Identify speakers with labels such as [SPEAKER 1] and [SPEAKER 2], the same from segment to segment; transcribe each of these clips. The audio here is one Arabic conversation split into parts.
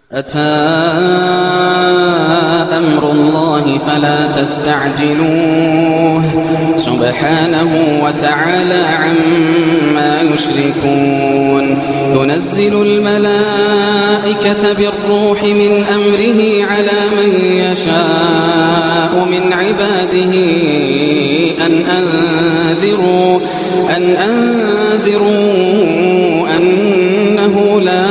[SPEAKER 1] أتى أمر الله فلا تستعجلوه سبحانه وتعالى عما يشركون ينزل الملائكة بالروح من أمره على من يشاء من عباده أن أنذروا أنه لا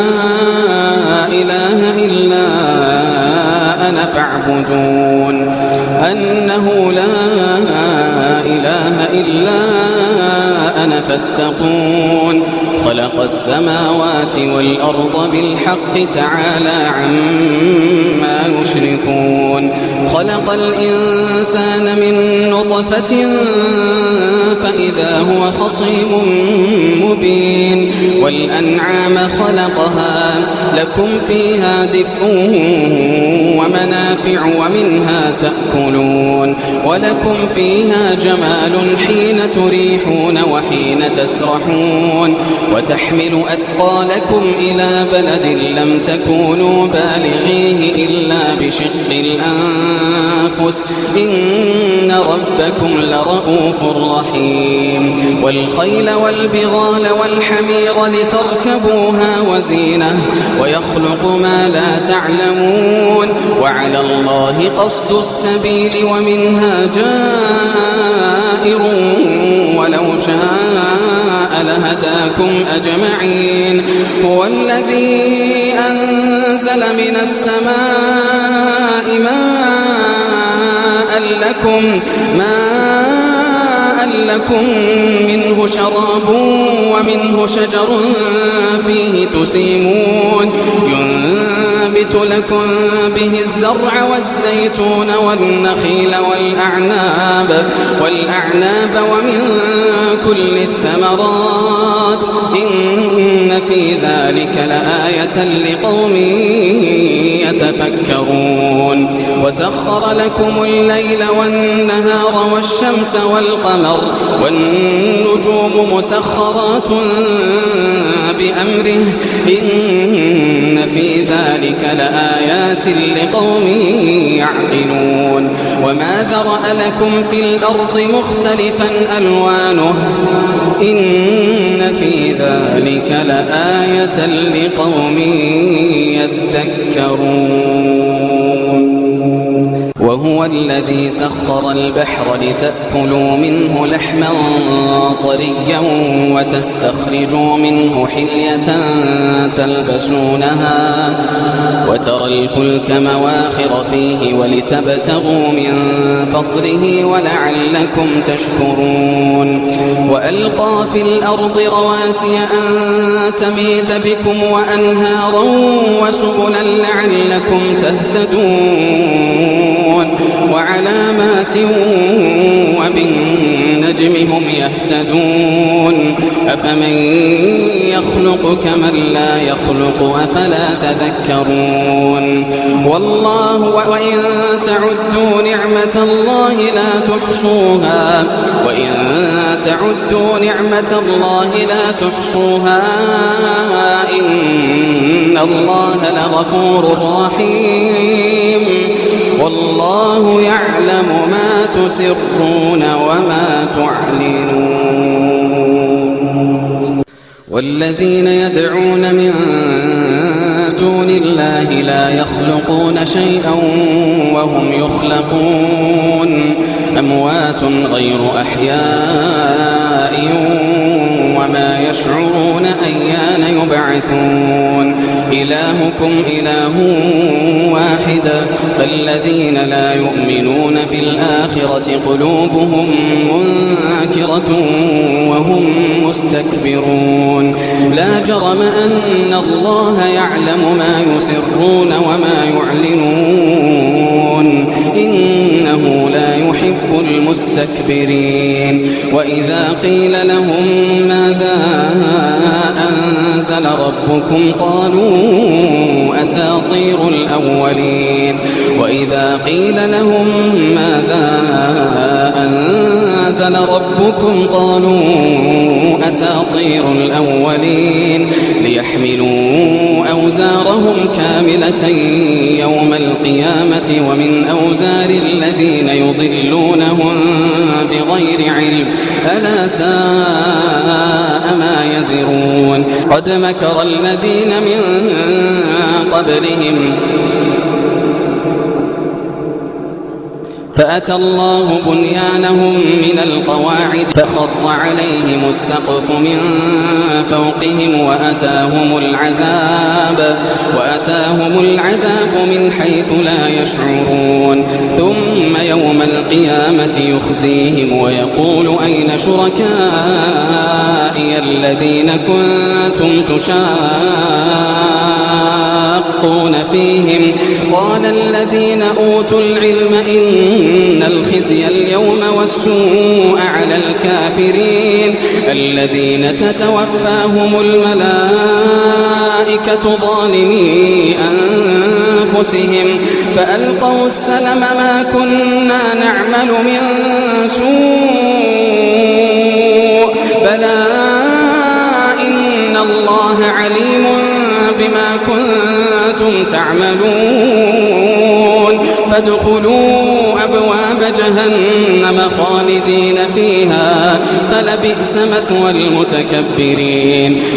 [SPEAKER 1] إله إلا أنا فاعبدون أنه لا إله إلا أنا فاتقون خلق السماوات والأرض بالحق تعالى عما يشركون خلق الإنسان من نطفة فإذا هو خصيم مبين والأنعام خلقها لكم فيها دفء ومنافع ومنها تأكلون ولكم فيها جمال حين تريحون وحين تسرحون وتحمل أثقالكم إلى بلد لم تكونوا بالغيه إلا بشق الأنفس إن ربكم لرؤوف رحيم والخيل والبغال والحمير لتركبوها وزينة ويخلق ما لا تعلمون وعلى الله قصد السبيل ومنها جائر ولو شاء لهداكم أجمعين هو الذي أنزل من السماء ماء لكم منه شراب ومنه شجر فيه تسيمون ينبت لكم به الزرع والزيتون والنخيل والأعناب ومن كل الثمرات إن في ذلك لآية لقوم يتفكرون وسخر لكم الليل والنهار والشمس والقمر والنجوم مسخرات بأمره إن في ذلك لآيات لقوم يعقلون وما ذرأ لكم في الأرض مختلفا ألوانه إن في ذلك لآية لقوم يذكرون وهو الذي سخر البحر لتأكلوا منه لحما طريا وتستخرجوا منه حلية تلبسونها وترى الفلك مواخر فيه ولتبتغوا من فضله ولعلكم تشكرون وألقى في الأرض رواسي أن تميد بكم وأنهارا وسبلا لعلكم تهتدون وعلامات وبالنجم هم يهتدون أفمن يخلق كمن لا يخلق أفلا تذكرون والله وإن تعدوا نعمة الله لا تحصوها إن الله لغفور رحيم والله يعلم ما تسرون وما تعلنون والذين يدعون من دون الله لا يخلقون شيئا وهم يخلقون أموات غير أحياء وما يشعرون أيان يبعثون إلهكم إله واحد فالذين لا يؤمنون بالآخرة قلوبهم منكرة وهم مستكبرون لا جرم أن الله يعلم ما يسرون وما يعلنون إنه لا يحب المستكبرين وإذا قيل لهم ماذا أنزل ربكم قالوا أساطير الأولين وإذا قيل لهم ماذا أنزل ربكم قالوا أساطير الأولين ليحملوا أوزارهم كاملة يوم القيامة ومن أوزار الذين يضلونهم بغير علم ألا ساء ما يزرون قد مكر الذين من قبلهم فأتى الله بنيانهم من القواعد فخر عليهم السقف من فوقهم وأتاهم العذاب من حيث لا يشعرون ثم يوم القيامة يخزيهم ويقول أين شركائي الذين كنتم تشاقون فيهم قال الذين أوتوا العلم إن الخزي اليوم والسوء على الكافرين الذين تتوفاهم الملائكة ظالمي أنفسهم فألقوا السلم ما كنا نعمل من سوء بلى إن الله عليم بما كنتم تعملون فادخلوا أبواب جهنم خالدين فيها فلبئس مثوى المتكبرين